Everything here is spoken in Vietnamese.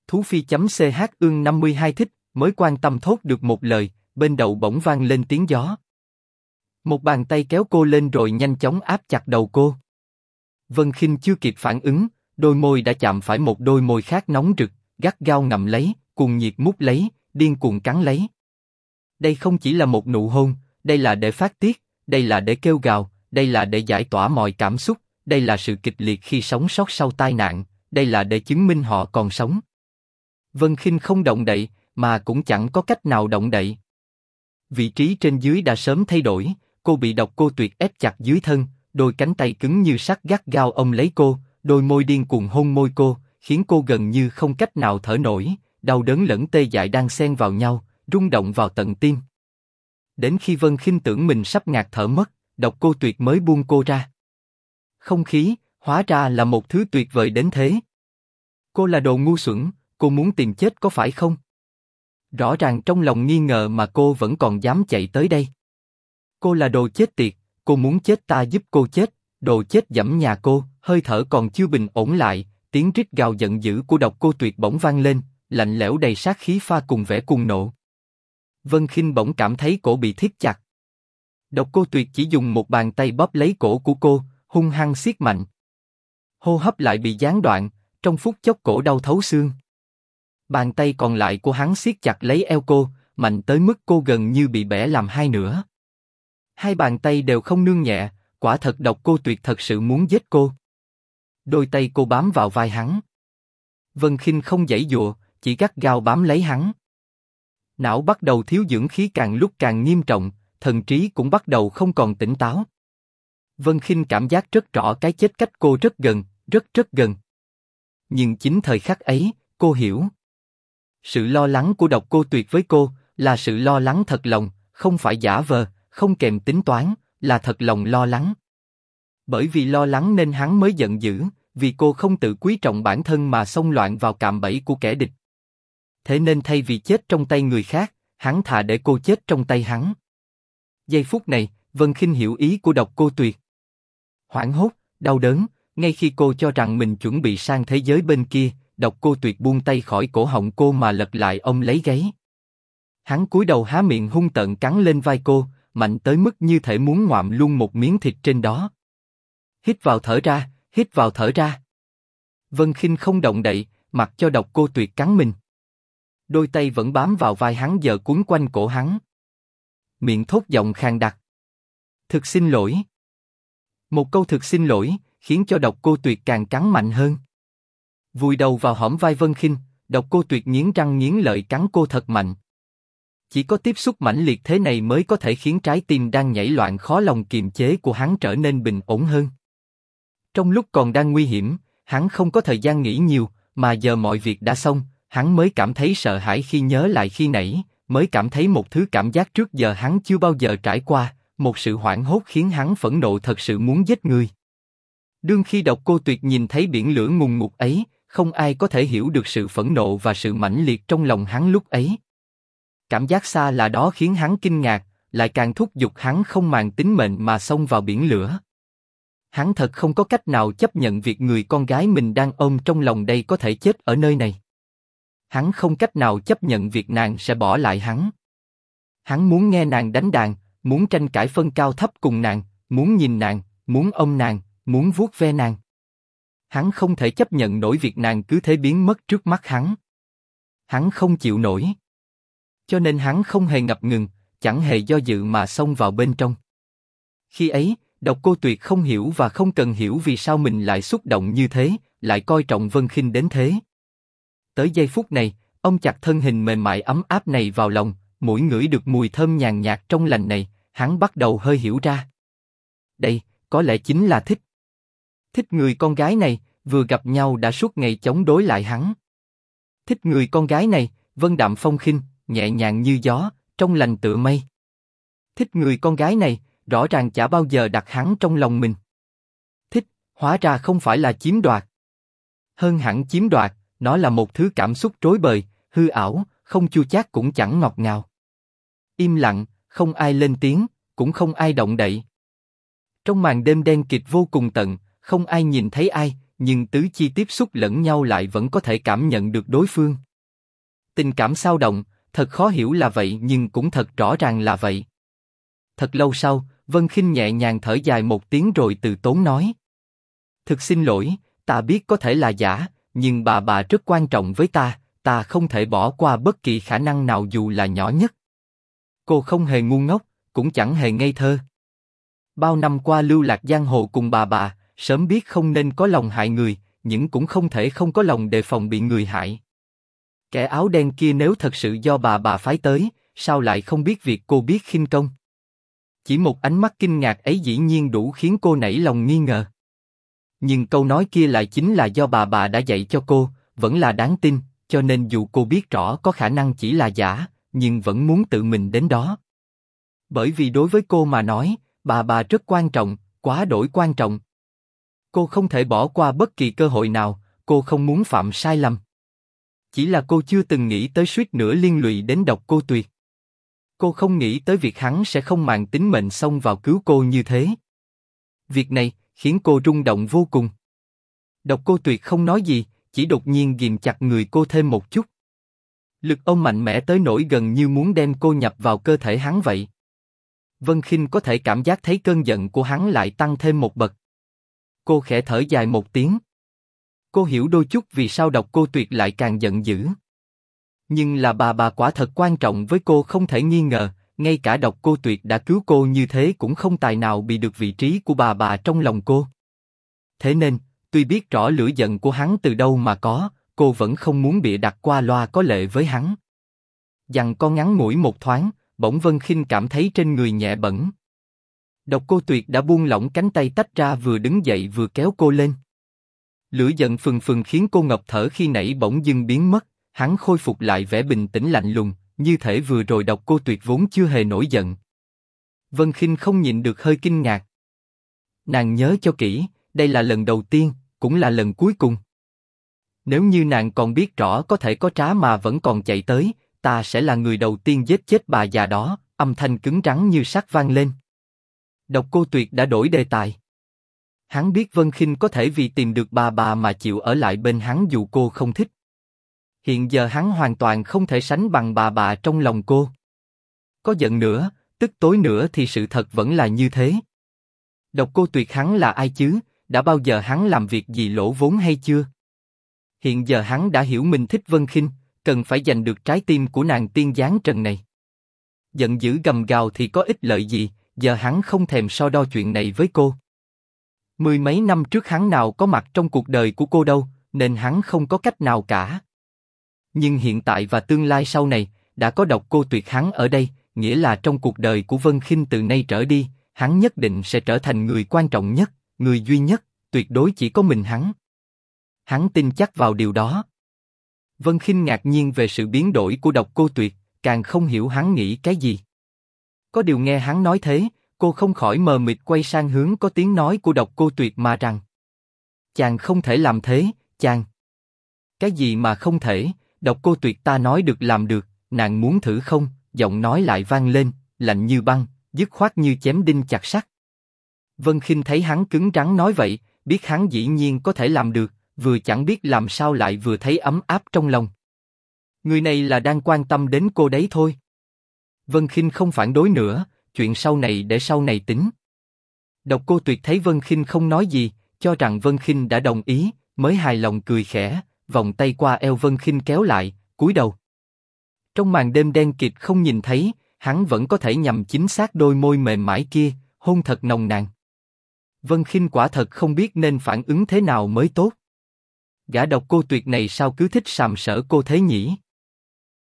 Thú Phi.ch ương 52 thích, mới quan tâm thốt được một lời, bên đầu bỗng vang lên tiếng gió. Một bàn tay kéo cô lên rồi nhanh chóng áp chặt đầu cô. Vân Khinh chưa kịp phản ứng, đôi môi đã chạm phải một đôi môi khác nóng rực, gắt gao ngậm lấy, cuồng nhiệt mút lấy, điên cuồng cắn lấy. Đây không chỉ là một nụ hôn, đây là để phát tiết, đây là để kêu gào, đây là để giải tỏa mọi cảm xúc, đây là sự kịch liệt khi sống sót sau tai nạn, đây là để chứng minh họ còn sống. Vân Khinh không động đậy, mà cũng chẳng có cách nào động đậy. Vị trí trên dưới đã sớm thay đổi, cô bị Độc Cô Tuyệt ép chặt dưới thân, đôi cánh tay cứng như sắt gắt gao ôm lấy cô, đôi môi điên cuồng hôn môi cô, khiến cô gần như không cách nào thở nổi, đau đớn lẫn tê dại đang xen vào nhau, rung động vào tận tim. Đến khi Vân Khinh tưởng mình sắp ngạt thở mất, Độc Cô Tuyệt mới buông cô ra. Không khí, hóa ra là một thứ tuyệt vời đến thế. Cô là đồ ngu xuẩn, cô muốn tìm chết có phải không? Rõ ràng trong lòng nghi ngờ mà cô vẫn còn dám chạy tới đây. Cô là đồ chết tiệt, cô muốn chết ta giúp cô chết, đồ chết dẫm nhà cô. Hơi thở còn chưa bình ổn lại, tiếng rít gào giận dữ của Độc Cô Tuyệt bỗng vang lên, lạnh lẽo đầy sát khí pha cùng vẻ cuồng nộ. Vân Khinh bỗng cảm thấy cổ bị thiết chặt. Độc Cô Tuyệt chỉ dùng một bàn tay bóp lấy cổ của cô, hung hăng siết mạnh. Hô hấp lại bị gián đoạn, trong phút chốc cổ đau thấu xương. Bàn tay còn lại của hắn siết chặt lấy eo cô, mạnh tới mức cô gần như bị bẻ làm hai nửa. Hai bàn tay đều không nương nhẹ, quả thật Độc Cô Tuyệt thật sự muốn giết cô. Đôi tay cô bám vào vai hắn. Vân Khinh không giãy giụa, chỉ gắt gao bám lấy hắn. Não bắt đầu thiếu dưỡng khí càng lúc càng nghiêm trọng, thần trí cũng bắt đầu không còn tỉnh táo. Vân Khinh cảm giác rất rõ cái chết cách cô rất gần, rất gần. Nhưng chính thời khắc ấy, cô hiểu. Sự lo lắng của Độc Cô Tuyệt với cô là sự lo lắng thật lòng, không phải giả vờ, không kèm tính toán, là thật lòng lo lắng. Bởi vì lo lắng nên hắn mới giận dữ, vì cô không tự quý trọng bản thân mà xông loạn vào cạm bẫy của kẻ địch. Thế nên thay vì chết trong tay người khác, hắn thà để cô chết trong tay hắn. Giây phút này, Vân Khinh hiểu ý của Độc Cô Tuyệt. Hoảng hốt, đau đớn, ngay khi cô cho rằng mình chuẩn bị sang thế giới bên kia, Độc Cô Tuyệt buông tay khỏi cổ họng cô mà lật lại ôm lấy gáy. Hắn cúi đầu há miệng hung tợn cắn lên vai cô, mạnh tới mức như thể muốn ngoạm luôn một miếng thịt trên đó. Hít vào thở ra, hít vào thở ra. Vân Khinh không động đậy, mặc cho Độc Cô Tuyệt cắn mình. Đôi tay vẫn bám vào vai hắn giờ quấn quanh cổ hắn. Miệng thốt giọng khàn đặc. Thực xin lỗi. Một câu thực xin lỗi, khiến cho Độc Cô Tuyệt càng cắn mạnh hơn. Vùi đầu vào hõm vai Vân Khinh, Độc Cô Tuyệt nghiến răng nghiến lợi cắn cô thật mạnh. Chỉ có tiếp xúc mãnh liệt thế này mới có thể khiến trái tim đang nhảy loạn khó lòng kiềm chế của hắn trở nên bình ổn hơn. Trong lúc còn đang nguy hiểm, hắn không có thời gian nghĩ nhiều, mà giờ mọi việc đã xong, hắn mới cảm thấy sợ hãi khi nhớ lại khi nãy, mới cảm thấy một thứ cảm giác trước giờ hắn chưa bao giờ trải qua, một sự hoảng hốt khiến hắn phẫn nộ thật sự muốn giết người. Đương khi Độc Cô Tuyệt nhìn thấy biển lửa ngùn ngụt ấy, không ai có thể hiểu được sự phẫn nộ và sự mãnh liệt trong lòng hắn lúc ấy. Cảm giác xa lạ đó khiến hắn kinh ngạc, lại càng thúc giục hắn không màng tính mệnh mà xông vào biển lửa. Hắn thật không có cách nào chấp nhận việc người con gái mình đang ôm trong lòng đây có thể chết ở nơi này. Hắn không cách nào chấp nhận việc nàng sẽ bỏ lại hắn. Hắn muốn nghe nàng đánh đàn, muốn tranh cãi phân cao thấp cùng nàng, muốn nhìn nàng, muốn ôm nàng, muốn vuốt ve nàng. Hắn không thể chấp nhận nổi việc nàng cứ thế biến mất trước mắt hắn. Hắn không chịu nổi. Cho nên hắn không hề ngập ngừng, chẳng hề do dự mà xông vào bên trong. Khi ấy, Độc Cô Tuyệt không hiểu và không cần hiểu vì sao mình lại xúc động như thế, lại coi trọng Vân Khinh đến thế. Tới giây phút này, ông chặt thân hình mềm mại ấm áp này vào lòng, mũi ngửi được mùi thơm nhàn nhạt trong lành này, hắn bắt đầu hơi hiểu ra. Đây, có lẽ chính là thích. Thích người con gái này, vừa gặp nhau đã suốt ngày chống đối lại hắn. Thích người con gái này, vân đạm phong khinh, nhẹ nhàng như gió, trong lành tựa mây. Thích người con gái này, rõ ràng chả bao giờ đặt hắn trong lòng mình. Thích, hóa ra không phải là chiếm đoạt. Hơn hẳn chiếm đoạt, nó là một thứ cảm xúc rối bời, hư ảo, không chua chát cũng chẳng ngọt ngào. Im lặng, không ai lên tiếng, cũng không ai động đậy. Trong màn đêm đen kịt vô cùng tận, không ai nhìn thấy ai, nhưng tứ chi tiếp xúc lẫn nhau lại vẫn có thể cảm nhận được đối phương. Tình cảm xao động, thật khó hiểu là vậy nhưng cũng thật rõ ràng là vậy. Thật lâu sau, Vân Khinh nhẹ nhàng thở dài một tiếng rồi từ tốn nói. Thực xin lỗi, ta biết có thể là giả, nhưng bà rất quan trọng với ta không thể bỏ qua bất kỳ khả năng nào dù là nhỏ nhất. Cô không hề ngu ngốc, cũng chẳng hề ngây thơ. Bao năm qua lưu lạc giang hồ cùng bà, sớm biết không nên có lòng hại người, nhưng cũng không thể không có lòng đề phòng bị người hại. Kẻ áo đen kia nếu thật sự do bà phái tới, sao lại không biết việc cô biết khinh công? Chỉ một ánh mắt kinh ngạc ấy dĩ nhiên đủ khiến cô nảy lòng nghi ngờ. Nhưng câu nói kia lại chính là do bà đã dạy cho cô, vẫn là đáng tin, cho nên dù cô biết rõ có khả năng chỉ là giả, nhưng vẫn muốn tự mình đến đó. Bởi vì đối với cô mà nói, bà rất quan trọng, quá đỗi quan trọng. Cô không thể bỏ qua bất kỳ cơ hội nào, cô không muốn phạm sai lầm. Chỉ là cô chưa từng nghĩ tới suýt nữa liên lụy đến Độc Cô Tuyệt. Cô không nghĩ tới việc hắn sẽ không màng tính mệnh xông vào cứu cô như thế. Việc này khiến cô rung động vô cùng. Độc Cô Tuyệt không nói gì, chỉ đột nhiên ghìm chặt người cô thêm một chút. Lực ôm mạnh mẽ tới nỗi gần như muốn đem cô nhập vào cơ thể hắn vậy. Vân Khinh có thể cảm giác thấy cơn giận của hắn lại tăng thêm một bậc. Cô khẽ thở dài một tiếng. Cô hiểu đôi chút vì sao Độc Cô Tuyệt lại càng giận dữ. Nhưng là bà quả thật quan trọng với cô không thể nghi ngờ, ngay cả Độc Cô Tuyệt đã cứu cô như thế cũng không tài nào bị được vị trí của bà trong lòng cô. Thế nên, tuy biết rõ lửa giận của hắn từ đâu mà có, cô vẫn không muốn bịa đặt qua loa có lệ với hắn. Giằng co ngắn ngủi một thoáng, bỗng Vân Khinh cảm thấy trên người nhẹ bẫng. Độc Cô Tuyệt đã buông lỏng cánh tay tách ra vừa đứng dậy vừa kéo cô lên. Lửa giận phừng phừng khiến cô ngập thở khi nãy bỗng dưng biến mất, hắn khôi phục lại vẻ bình tĩnh lạnh lùng, như thể vừa rồi Độc Cô Tuyệt vốn chưa hề nổi giận. Vân Khinh không nhịn được hơi kinh ngạc. Nàng nhớ cho kỹ, đây là lần đầu tiên, cũng là lần cuối cùng. Nếu như nàng còn biết rõ có thể có trá mà vẫn còn chạy tới, ta sẽ là người đầu tiên giết chết bà già đó. Âm thanh cứng rắn như sắt vang lên. Độc Cô Tuyệt đã đổi đề tài. Hắn biết Vân Khinh có thể vì tìm được bà mà chịu ở lại bên hắn dù cô không thích. Hiện giờ hắn hoàn toàn không thể sánh bằng bà trong lòng cô. Có giận nữa, tức tối nữa thì sự thật vẫn là như thế. Độc Cô Tuyệt hắn là ai chứ? Đã bao giờ hắn làm việc gì lỗ vốn hay chưa? Hiện giờ hắn đã hiểu mình thích Vân Khinh, cần phải giành được trái tim của nàng tiên giáng trần này. Giận dữ gầm gào thì có ích lợi gì? Giờ hắn không thèm so đo chuyện này với cô. Mười mấy năm trước hắn nào có mặt trong cuộc đời của cô đâu, nên hắn không có cách nào cả. Nhưng hiện tại và tương lai sau này, đã có Độc Cô Tuyệt hắn ở đây, nghĩa là trong cuộc đời của Vân Khinh từ nay trở đi, hắn nhất định sẽ trở thành người quan trọng nhất, người duy nhất, tuyệt đối chỉ có mình hắn. Hắn tin chắc vào điều đó. Vân Khinh ngạc nhiên về sự biến đổi của Độc Cô Tuyệt, càng không hiểu hắn nghĩ cái gì. Có điều nghe hắn nói thế, cô không khỏi mờ mịt quay sang hướng có tiếng nói của Độc Cô Tuyệt mà rằng: chàng không thể làm thế, chàng. Cái gì mà không thể? Độc Cô Tuyệt ta nói được làm được, nàng muốn thử không? Giọng nói lại vang lên, lạnh như băng, dứt khoát như chém đinh chặt sắt. Vân Khinh thấy hắn cứng rắn nói vậy, biết hắn dĩ nhiên có thể làm được, vừa chẳng biết làm sao lại vừa thấy ấm áp trong lòng. Người này là đang quan tâm đến cô đấy thôi. Vân Khinh không phản đối nữa, chuyện sau này để sau này tính. Độc Cô Tuyệt thấy Vân Khinh không nói gì, cho rằng Vân Khinh đã đồng ý, mới hài lòng cười khẽ, vòng tay qua eo Vân Khinh kéo lại, cúi đầu. Trong màn đêm đen kịt không nhìn thấy, hắn vẫn có thể nhằm chính xác đôi môi mềm mại kia, hôn thật nồng nàn. Vân Khinh quả thật không biết nên phản ứng thế nào mới tốt. Gã Độc Cô Tuyệt này sao cứ thích sàm sỡ cô thế nhỉ?